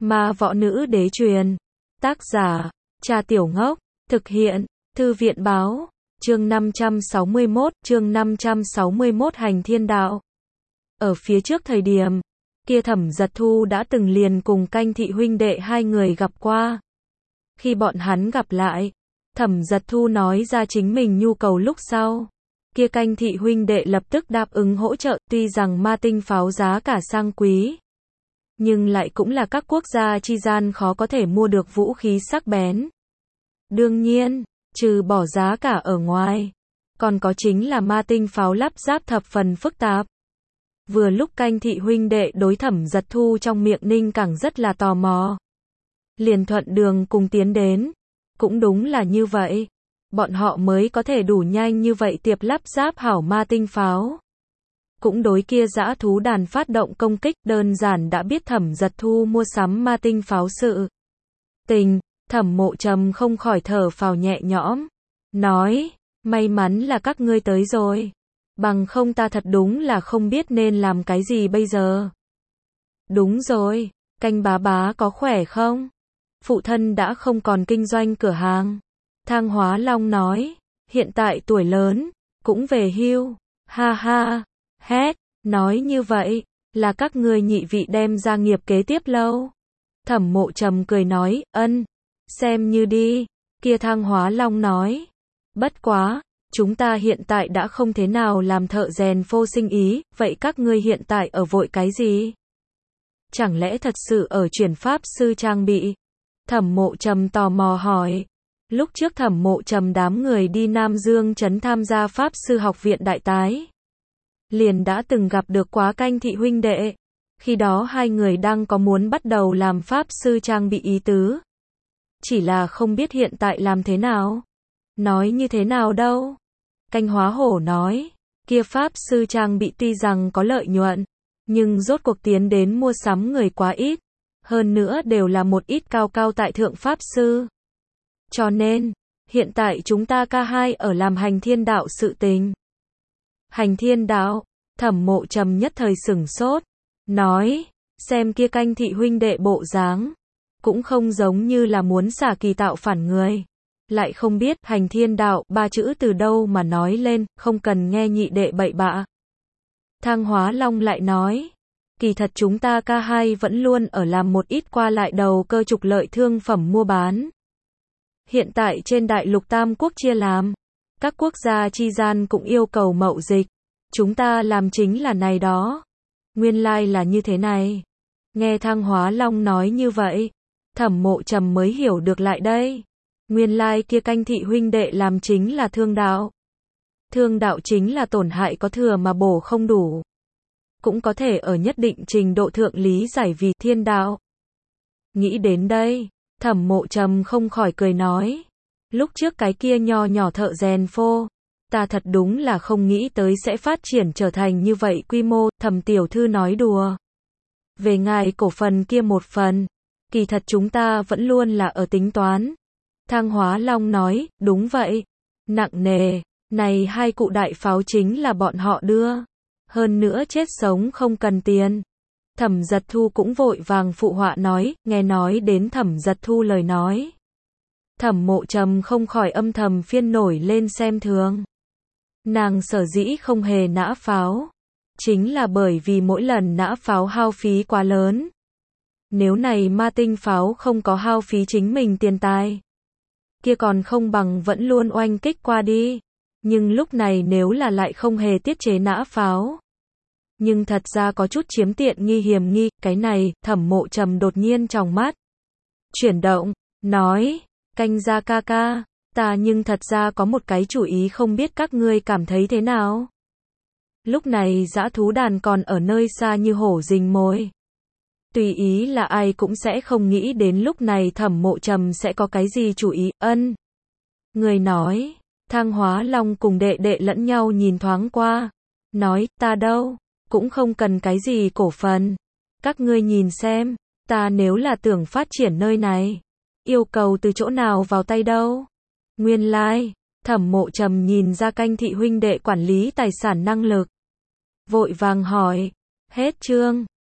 Ma võ nữ đế truyền. Tác giả, Trà Tiểu Ngốc. Thực hiện, Thư viện báo. Chương 561 Hành Thiên Đạo. Ở phía trước thời điểm kia Thẩm Giật Thu đã từng liền cùng Canh Thị huynh đệ hai người gặp qua. Khi bọn hắn gặp lại, Thẩm Giật Thu nói ra chính mình nhu cầu lúc sau, kia Canh Thị huynh đệ lập tức đáp ứng hỗ trợ. Tuy rằng ma tinh pháo giá cả sang quý, nhưng lại cũng là các quốc gia chi gian khó có thể mua được vũ khí sắc bén. Đương nhiên, trừ bỏ giá cả ở ngoài, còn có chính là ma tinh pháo lắp ráp thập phần phức tạp. Vừa lúc Canh Thị huynh đệ đối Thẩm Giật Thu trong miệng Ninh Cảng rất là tò mò, liền thuận đường cùng tiến đến. Cũng đúng là như vậy, bọn họ mới có thể đủ nhanh như vậy tiệp lắp ráp hảo ma tinh pháo. Cũng đối kia dã thú đàn phát động công kích, đơn giản đã biết Thẩm Giật Thu mua sắm ma tinh pháo sự tình. Thẩm Mộ Trầm không khỏi thở phào nhẹ nhõm, nói, may mắn là các ngươi tới rồi, bằng không ta thật đúng là không biết nên làm cái gì bây giờ. Đúng rồi, Canh bá bá có khỏe không? Phụ thân đã không còn kinh doanh cửa hàng. Thang Hóa Long nói, hiện tại tuổi lớn, cũng về hưu. Ha ha, hét, nói như vậy, là các ngươi nhị vị đem gia nghiệp kế tiếp lâu. Thẩm Mộ Trầm cười nói, ân, xem như đi. Kia Thang Hóa Long nói, bất quá, chúng ta hiện tại đã không thế nào làm thợ rèn phô sinh ý, vậy các ngươi hiện tại ở vội cái gì? Chẳng lẽ thật sự ở chuyển pháp sư trang bị? Thẩm Mộ Trầm tò mò hỏi. Lúc trước Thẩm Mộ Trầm đám người đi Nam Dương trấn tham gia pháp sư học viện đại tái, liền đã từng gặp được quá Canh Thị huynh đệ. Khi đó hai người đang có muốn bắt đầu làm pháp sư trang bị ý tứ. Chỉ là không biết hiện tại làm thế nào. Nói như thế nào đâu? Canh Hóa Hổ nói, kia pháp sư trang bị tuy rằng có lợi nhuận, nhưng rốt cuộc tiến đến mua sắm người quá ít. Hơn nữa đều là một ít cao cao tại thượng pháp sư. Cho nên, hiện tại chúng ta ca hai ở làm hành thiên đạo sự tình. Hành thiên đạo, Thẩm Mộ Trầm nhất thời sửng sốt, nói, xem kia Canh Thị huynh đệ bộ dáng, cũng không giống như là muốn xả kỳ tạo phản người. Lại không biết hành thiên đạo ba chữ từ đâu mà nói lên, không cần nghe nhị đệ bậy bạ. Thang Hóa Long lại nói, kỳ thật chúng ta ca hai vẫn luôn ở làm một ít qua lại đầu cơ trục lợi thương phẩm mua bán. Hiện tại trên đại lục Tam Quốc chia làm, các quốc gia chi gian cũng yêu cầu mậu dịch. Chúng ta làm chính là này đó. Nguyên lai là như thế này. Nghe Thang Hóa Long nói như vậy, Thẩm Mộ Trầm mới hiểu được lại đây. Nguyên lai kia Canh Thị huynh đệ làm chính là thương đạo. Thương đạo chính là tổn hại có thừa mà bổ không đủ. Cũng có thể ở nhất định trình độ thượng lý giải vì thiên đạo. Nghĩ đến đây, Thẩm Mộ Trầm không khỏi cười nói, lúc trước cái kia nho nhỏ thợ rèn phô, ta thật đúng là không nghĩ tới sẽ phát triển trở thành như vậy quy mô. Thẩm tiểu thư nói đùa. Về ngài cổ phần kia một phần, kỳ thật chúng ta vẫn luôn là ở tính toán. Thang Hóa Long nói, đúng vậy. Nặng nề, này hai cụ đại pháo chính là bọn họ đưa. Hơn nữa chết sống không cần tiền. Thẩm Giật Thu cũng vội vàng phụ họa nói, nghe nói đến Thẩm Giật Thu lời nói. Thẩm Mộ Trầm không khỏi âm thầm phiên nổi lên xem thường. Nàng sở dĩ không hề nã pháo, chính là bởi vì mỗi lần nã pháo hao phí quá lớn. Nếu này ma tinh pháo không có hao phí chính mình tiền tài, kia còn không bằng vẫn luôn oanh kích qua đi. Nhưng lúc này nếu là lại không hề tiết chế nã pháo, nhưng thật ra có chút chiếm tiện nghi hiểm nghi. Cái này, Thẩm Mộ Trầm đột nhiên trong mắt chuyển động, nói, Canh gia ca ca, ta nhưng thật ra có một cái chủ ý, không biết các ngươi cảm thấy thế nào. Lúc này dã thú đàn còn ở nơi xa như hổ rình mồi. Tùy ý là ai cũng sẽ không nghĩ đến lúc này Thẩm Mộ Trầm sẽ có cái gì chủ ý. Ân. Người nói. Thang Hóa Long cùng đệ đệ lẫn nhau nhìn thoáng qua. Nói, ta đâu, cũng không cần cái gì cổ phần. Các ngươi nhìn xem, ta nếu là tưởng phát triển nơi này, yêu cầu từ chỗ nào vào tay đâu. Nguyên lai, Thẩm Mộ Trầm nhìn ra Canh Thị huynh đệ quản lý tài sản năng lực. Vội vàng hỏi, hết chương.